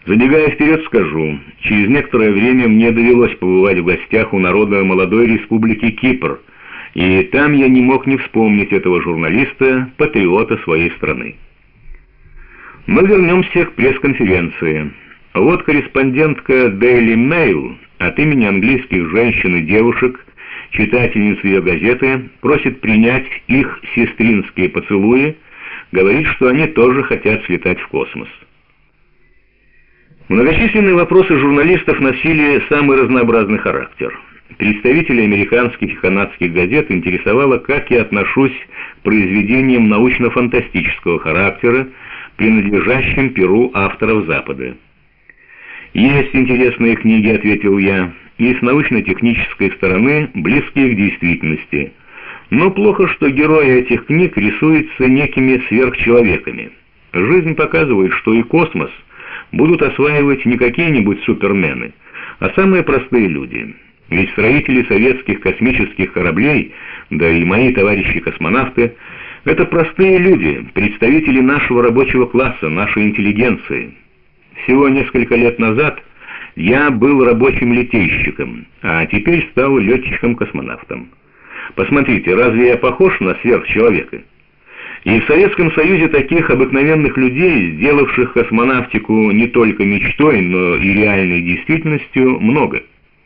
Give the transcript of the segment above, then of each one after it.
Забегая вперед, скажу, через некоторое время мне довелось побывать в гостях у народа молодой республики Кипр, и там я не мог не вспомнить этого журналиста, патриота своей страны. Но вернемся к пресс-конференции. Вот корреспондентка Daily Mail от имени английских женщин и девушек, читательниц ее газеты, просит принять их сестринские поцелуи, говорит, что они тоже хотят слетать в космос. Многочисленные вопросы журналистов носили самый разнообразный характер. Представителей американских и канадских газет интересовало, как я отношусь к произведениям научно-фантастического характера, принадлежащим перу авторов Запада. «Есть интересные книги», — ответил я, — «и с научно-технической стороны близкие к действительности. Но плохо, что герои этих книг рисуются некими сверхчеловеками. Жизнь показывает, что и космос будут осваивать не какие-нибудь супермены, а самые простые люди. Ведь строители советских космических кораблей, да и мои товарищи-космонавты, это простые люди, представители нашего рабочего класса, нашей интеллигенции. Всего несколько лет назад я был рабочим литейщиком, а теперь стал летчиком-космонавтом. Посмотрите, разве я похож на сверхчеловека? И в Советском Союзе таких обыкновенных людей, сделавших космонавтику не только мечтой, но и реальной действительностью, много.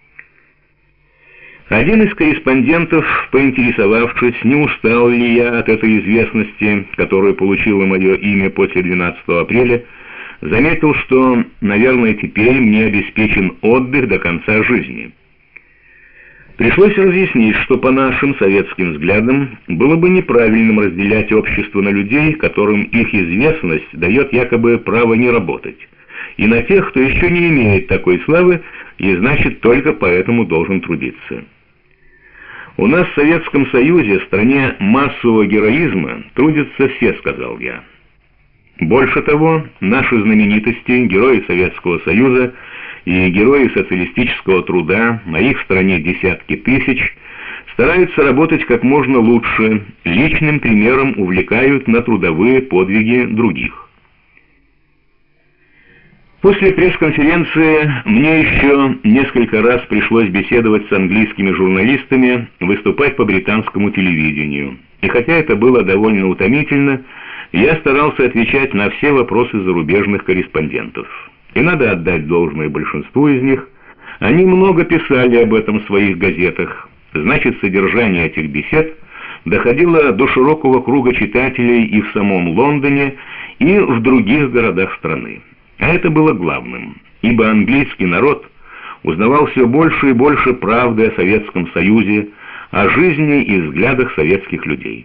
Один из корреспондентов, поинтересовавшись, не устал ли я от этой известности, которую получило мое имя после 12 апреля, заметил, что, наверное, теперь мне обеспечен отдых до конца жизни. Пришлось разъяснить, что по нашим советским взглядам было бы неправильным разделять общество на людей, которым их известность дает якобы право не работать, и на тех, кто еще не имеет такой славы и, значит, только поэтому должен трудиться. «У нас в Советском Союзе, стране массового героизма, трудятся все», — сказал я. Больше того, наши знаменитости, герои Советского Союза и герои социалистического труда, на их стране десятки тысяч, стараются работать как можно лучше, личным примером увлекают на трудовые подвиги других. После пресс-конференции мне еще несколько раз пришлось беседовать с английскими журналистами, выступать по британскому телевидению. И хотя это было довольно утомительно, я старался отвечать на все вопросы зарубежных корреспондентов. И надо отдать должное большинству из них. Они много писали об этом в своих газетах. Значит, содержание этих бесед доходило до широкого круга читателей и в самом Лондоне, и в других городах страны. А это было главным, ибо английский народ узнавал все больше и больше правды о Советском Союзе, о жизни и взглядах советских людей.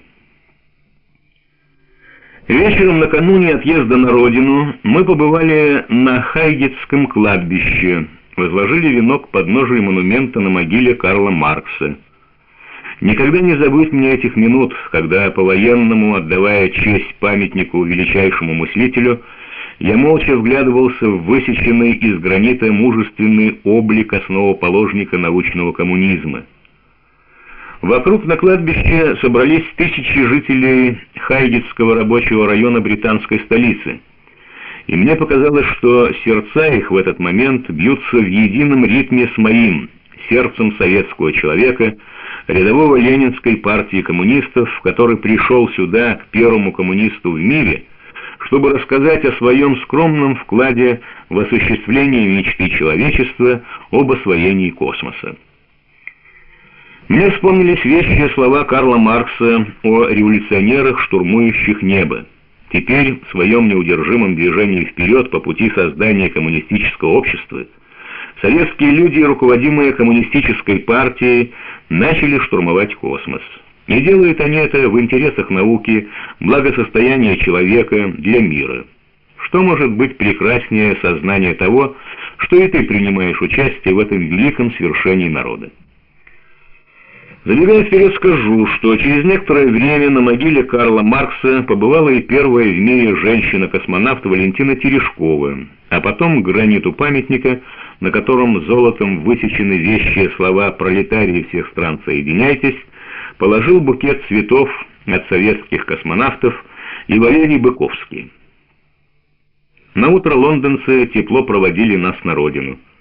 Вечером накануне отъезда на родину мы побывали на Хайгетском кладбище, возложили венок к подножию монумента на могиле Карла Маркса. Никогда не забыть мне этих минут, когда, по-военному отдавая честь памятнику величайшему мыслителю, я молча вглядывался в высеченный из гранита мужественный облик основоположника научного коммунизма. Вокруг на кладбище собрались тысячи жителей Хайгетского рабочего района британской столицы, и мне показалось, что сердца их в этот момент бьются в едином ритме с моим, сердцем советского человека, рядового Ленинской партии коммунистов, который пришел сюда, к первому коммунисту в мире, чтобы рассказать о своем скромном вкладе в осуществление мечты человечества об освоении космоса. Мне вспомнились вещие слова Карла Маркса о революционерах, штурмующих небо. Теперь в своем неудержимом движении вперед по пути создания коммунистического общества советские люди, руководимые коммунистической партией, начали штурмовать космос. И делают они это в интересах науки, благосостояния человека, для мира. Что может быть прекраснее сознания того, что и ты принимаешь участие в этом великом свершении народа? Забегая вперед, скажу, что через некоторое время на могиле Карла Маркса побывала и первая в мире женщина-космонавт Валентина Терешкова, а потом к граниту памятника, на котором золотом высечены вещие слова «Пролетарии всех стран, соединяйтесь», положил букет цветов от советских космонавтов и Валерий Быковский. Наутро лондонцы тепло проводили нас на родину.